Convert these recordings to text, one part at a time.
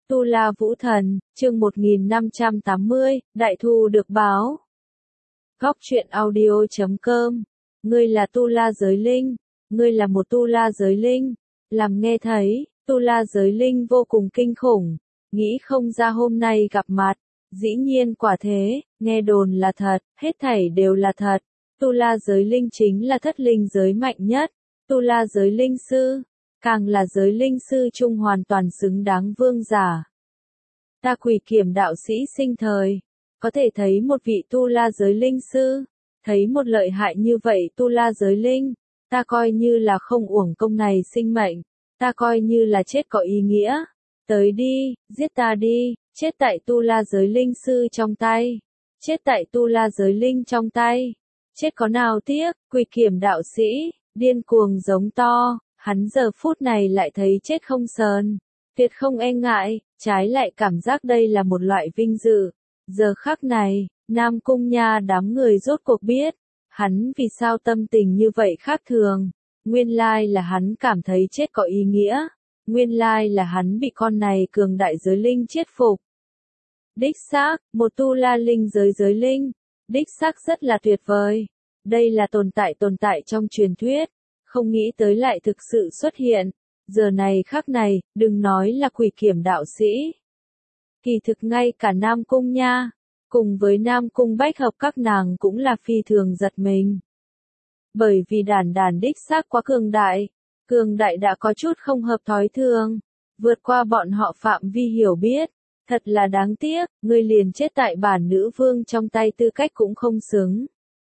Tu La Vũ Thần, chương 1580, đại thù được báo. Góc truyện audio.com. Ngươi là Tu La giới linh, ngươi là một Tu La giới linh. Làm nghe thấy, Tu La giới linh vô cùng kinh khủng, nghĩ không ra hôm nay gặp mặt. Dĩ nhiên quả thế, nghe đồn là thật, hết thảy đều là thật. Tu La giới linh chính là thất linh giới mạnh nhất. Tu La giới linh sư, càng là giới linh sư chung hoàn toàn xứng đáng vương giả. Ta Quỷ Kiểm đạo sĩ sinh thời, có thể thấy một vị Tu La giới linh sư, thấy một lợi hại như vậy Tu La giới linh, ta coi như là không uổng công này sinh mệnh, ta coi như là chết có ý nghĩa. Tới đi, giết ta đi, chết tại Tu La giới linh sư trong tay, chết tại Tu La giới linh trong tay, chết có nào tiếc. Quỷ Kiểm đạo sĩ điên cuồng giống to, hắn giờ phút này lại thấy chết không sờn, tuyệt không e ngại, trái lại cảm giác đây là một loại vinh dự. Giờ khắc này, Nam Cung Nha đám người rốt cuộc biết, hắn vì sao tâm tình như vậy khác thường. Nguyên lai là hắn cảm thấy chết có ý nghĩa, nguyên lai là hắn bị con này cường đại giới linh chết phục. Đích xác, một Tu La linh giới giới linh, đích xác rất là tuyệt vời. Đây là tồn tại trong truyền thuyết, không nghĩ tới lại thực sự xuất hiện. Giờ này khắc này, đừng nói là Quỷ Kiểm đạo sĩ. Kỳ thực ngay cả Nam Cung Nha, cùng với Nam Cung Bách Hợp các nàng cũng là phi thường giật mình. Bởi vì đàn đích xác quá cường đại đã có chút không hợp thói thường, vượt qua bọn họ phạm vi hiểu biết. Thật là đáng tiếc, ngươi liền chết tại bản nữ vương trong tay tư cách cũng không xứng.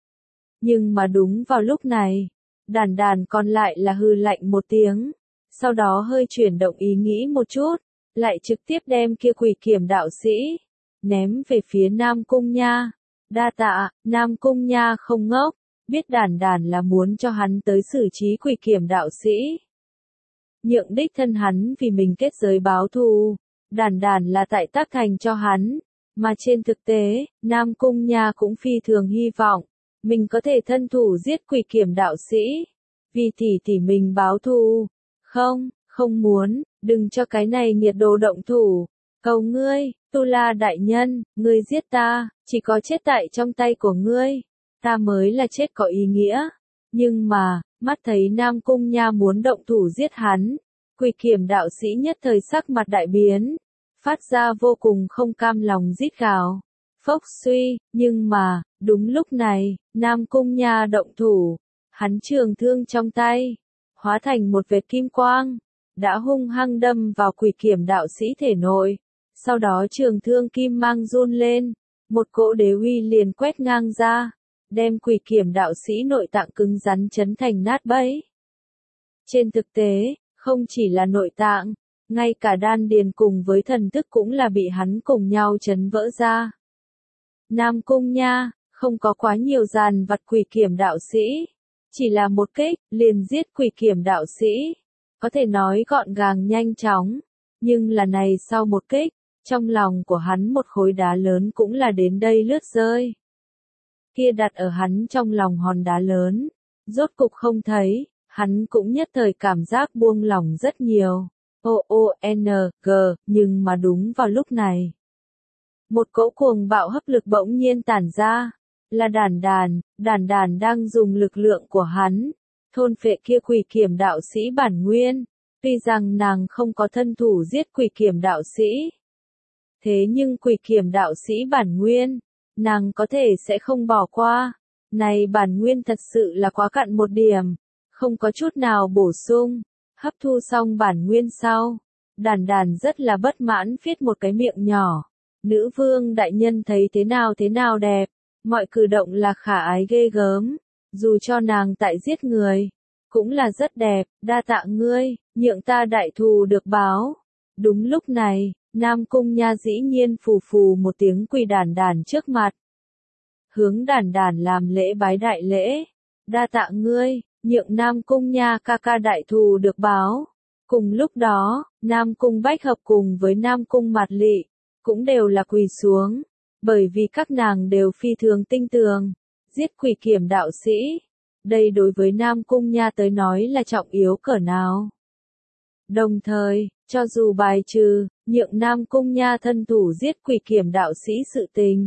Nhưng mà đúng vào lúc này, đàn còn lại là hừ lạnh một tiếng, sau đó hơi chuyển động ý nghĩ một chút, lại trực tiếp đem kia Quỷ Kiểm đạo sĩ ném về phía Nam Cung Nha. Đa tạ. Nam Cung Nha không ngốc, biết đàn là muốn cho hắn tới xử trí Quỷ Kiểm đạo sĩ, nhượng đích thân hắn vì mình kết giới báo thù. Đàn là tại tác thành cho hắn, mà trên thực tế, Nam Cung Nha cũng phi thường hy vọng mình có thể thân thủ giết Quỷ Kiểm đạo sĩ, vì tỷ mình báo thù. Không muốn, đừng cho cái này nghiệt đồ động thủ. Cầu ngươi, Tu La đại nhân, ngươi giết ta, chỉ có chết tại trong tay của ngươi, ta mới là chết có ý nghĩa. Nhưng mà, mắt thấy Nam Cung Nha muốn động thủ giết hắn, Quỷ Kiểm đạo sĩ nhất thời sắc mặt đại biến, phát ra vô cùng không cam lòng rít gào. Phốc suy, nhưng mà, đúng lúc này, Nam Cung Nha động thủ, hắn trường thương trong tay, hóa thành một vệt kim quang, đã hung hăng đâm vào Quỷ Kiểm đạo sĩ thể nội. Sau đó trường thương kim mang run lên, một cỗ đế uy liền quét ngang ra, đem Quỷ Kiểm đạo sĩ nội tạng cứng rắn chấn thành nát bấy. Trên thực tế, không chỉ là nội tạng, ngay cả đan điền cùng với thần thức cũng là bị hắn cùng nhau chấn vỡ ra. Nam Cung Nha không có quá nhiều dàn vặt Quỷ Kiểm đạo sĩ, chỉ là một kích liền giết Quỷ Kiểm đạo sĩ, có thể nói gọn gàng nhanh chóng. Nhưng là này sau một kích, trong lòng của hắn một khối đá lớn cũng là đến đây lướt rơi. Kia đặt ở hắn trong lòng hòn đá lớn, rốt cục không thấy, hắn cũng nhất thời cảm giác buông lỏng rất nhiều. O-O-N-G, nhưng mà đúng vào lúc này, một cỗ cuồng bạo hấp lực bỗng nhiên tản ra, là đàn đang dùng lực lượng của hắn, thôn phệ kia Quỷ Kiểm đạo sĩ bản nguyên. Tuy rằng nàng không có thân thủ giết Quỷ Kiểm đạo sĩ, thế nhưng Quỷ Kiểm đạo sĩ bản nguyên, nàng có thể sẽ không bỏ qua. Này bản nguyên thật sự là quá cạn một điểm, không có chút nào bổ sung. Hấp thu xong bản nguyên sau, đàn rất là bất mãn viết một cái miệng nhỏ. Nữ vương đại nhân thấy thế nào đẹp, mọi cử động là khả ái ghê gớm, dù cho nàng tại giết người, cũng là rất đẹp. Đa tạ ngươi, nhượng ta đại thù được báo. Đúng lúc này, Nam Cung Nha dĩ nhiên phù một tiếng quỳ đàn trước mặt, hướng đàn làm lễ bái đại lễ. Đa tạ ngươi, nhượng Nam Cung Nha ca đại thù được báo. Cùng lúc đó, Nam Cung Bách Hợp cùng với Nam Cung Mạt Lị cũng đều là quỳ xuống, bởi vì các nàng đều phi thường tinh tường giết Quỷ Kiểm đạo sĩ. Đây đối với Nam Cung Nha tới nói là trọng yếu cỡ nào. Đồng thời, cho dù bài trừ nhượng Nam Cung Nha thân thủ giết quỷ kiểm đạo sĩ sự tình.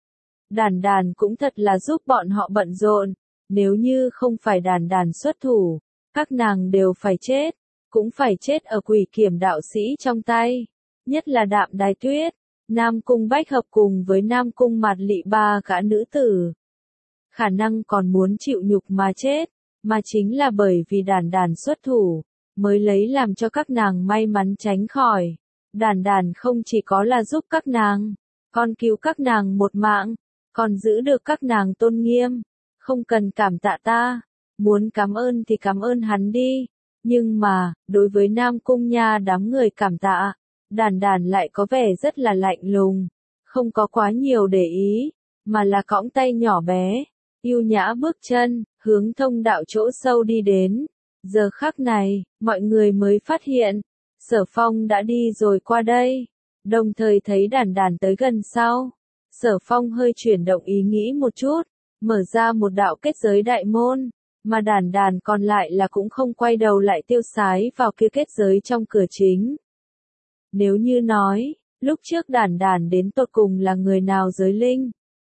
Đàn Đàn cũng thật là giúp bọn họ bận rộn, nếu như không phải Đàn Đàn xuất thủ, các nàng đều phải chết, cũng phải chết ở quỷ kiểm đạo sĩ trong tay, nhất là Đạm Đài Tuyết, Nam Cung Bách Hợp cùng với Nam Cung Mạt Lị ba gã nữ tử. Khả năng còn muốn chịu nhục mà chết, mà chính là bởi vì Đàn Đàn xuất thủ, mới lấy làm cho các nàng may mắn tránh khỏi. Đàn Đàn không chỉ có là giúp các nàng, còn cứu các nàng một mạng, còn giữ được các nàng tôn nghiêm. Không cần cảm tạ ta, muốn cảm ơn thì cảm ơn hắn đi. Nhưng mà, đối với Nam Cung Nha đám người cảm tạ, Đàn Đàn lại có vẻ rất là lạnh lùng, không có quá nhiều để ý, mà là cõng tay nhỏ bé, yêu nhã bước chân, hướng thông đạo chỗ sâu đi đến. Giờ khắc này, mọi người mới phát hiện, Sở Phong đã đi rồi qua đây, đồng thời thấy Đàn Đàn tới gần sau. Sở Phong hơi chuyển động ý nghĩ một chút, mở ra một đạo kết giới đại môn, mà Đàn Đàn còn lại là cũng không quay đầu lại tiêu sái vào kia kết giới trong cửa chính. Nếu như nói, lúc trước Đàn Đàn đến tột cùng là người nào giới linh,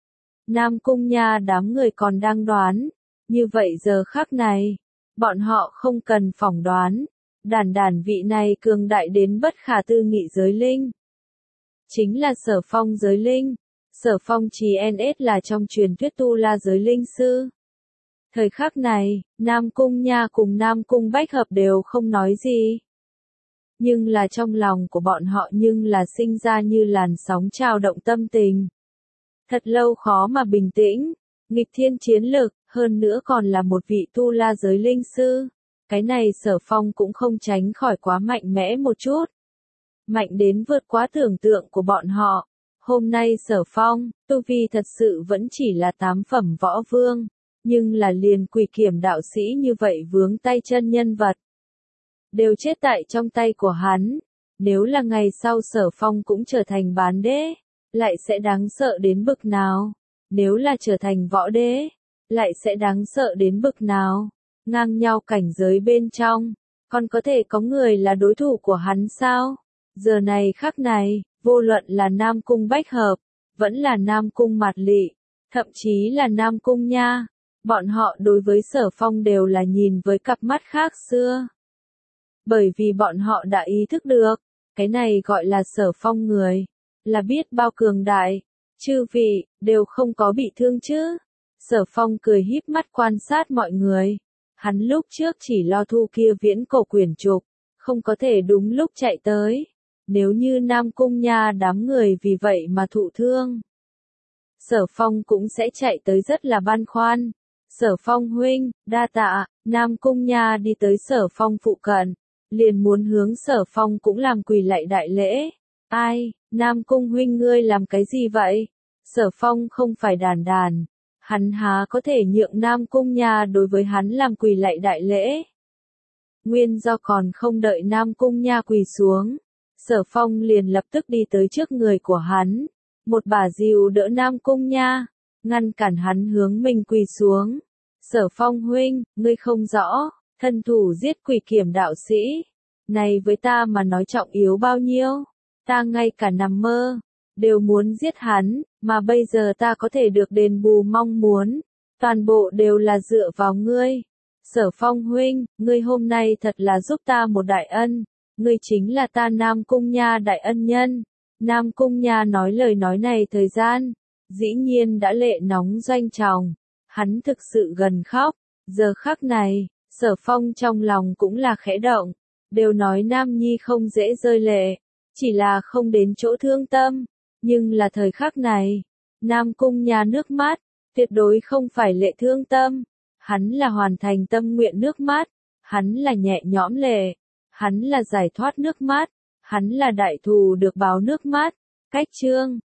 Nam Cung Nha đám người còn đang đoán, như vậy giờ khắc này, bọn họ không cần phỏng đoán, Đàn Đàn vị này cường đại đến bất khả tư nghị giới linh. Chính là Sở Phong giới linh. Sở Phong chỉ NS là trong truyền thuyết tu la giới linh sư. Thời khắc này, Nam Cung Nha cùng Nam Cung Bách Hợp đều không nói gì. Nhưng là trong lòng của bọn họ nhưng là sinh ra như làn sóng trào động tâm tình. Thật lâu khó mà bình tĩnh, nghịch thiên chiến lực, hơn nữa còn là một vị tu la giới linh sư. Cái này Sở Phong cũng không tránh khỏi quá mạnh mẽ một chút. Mạnh đến vượt quá tưởng tượng của bọn họ. Hôm nay Sở Phong, tu vi thật sự vẫn chỉ là 8 phẩm võ vương, nhưng là liền quỷ kiểm đạo sĩ như vậy vướng tay chân nhân vật. Đều chết tại trong tay của hắn, nếu là ngày sau Sở Phong cũng trở thành bán đế, lại sẽ đáng sợ đến bực nào, nếu là trở thành võ đế, lại sẽ đáng sợ đến bực nào, ngang nhau cảnh giới bên trong, còn có thể có người là đối thủ của hắn sao? Giờ này khắc này, vô luận là Nam Cung Bách Hợp, vẫn là Nam Cung Mạt Lị, thậm chí là Nam Cung Nha, bọn họ đối với Sở Phong đều là nhìn với cặp mắt khác xưa. Bởi vì bọn họ đã ý thức được, cái này gọi là Sở Phong người, là biết bao cường đại, chư vị, đều không có bị thương chứ. Sở Phong cười híp mắt quan sát mọi người, hắn lúc trước chỉ lo thu kia viễn cổ quyển trục, không có thể đúng lúc chạy tới. Nếu như Nam Cung Nha đám người vì vậy mà thụ thương, Sở Phong cũng sẽ chạy tới rất là băn khoăn. Sở Phong huynh, đa tạ. Nam Cung Nha đi tới Sở Phong phụ cận, liền muốn hướng Sở Phong cũng làm quỳ lạy đại lễ. Ai, Nam Cung huynh ngươi làm cái gì vậy? Sở Phong không phải Đàn Đàn, hắn há có thể nhượng Nam Cung Nha đối với hắn làm quỳ lạy đại lễ. Nguyên do còn không đợi Nam Cung Nha quỳ xuống, Sở Phong liền lập tức đi tới trước người của hắn, một bà dìu đỡ Nam Cung Nha, ngăn cản hắn hướng mình quỳ xuống. Sở Phong huynh, ngươi không rõ, thân thủ giết quỷ kiểm đạo sĩ, này với ta mà nói trọng yếu bao nhiêu, ta ngay cả nằm mơ, đều muốn giết hắn, mà bây giờ ta có thể được đền bù mong muốn, toàn bộ đều là dựa vào ngươi. Sở Phong huynh, ngươi hôm nay thật là giúp ta một đại ân. Ngươi chính là ta Nam Cung Nha đại ân nhân. Nam Cung Nha nói lời nói này thời gian, dĩ nhiên đã lệ nóng doanh tròng, hắn thực sự gần khóc. Giờ khắc này, Sở Phong trong lòng cũng là khẽ động, đều nói Nam Nhi không dễ rơi lệ, chỉ là không đến chỗ thương tâm, nhưng là thời khắc này, Nam Cung Nha nước mắt, tuyệt đối không phải lệ thương tâm, hắn là hoàn thành tâm nguyện nước mắt, hắn là nhẹ nhõm lệ. Hắn là giải thoát nước mắt, hắn là đại thù được báo nước mắt. Cách chương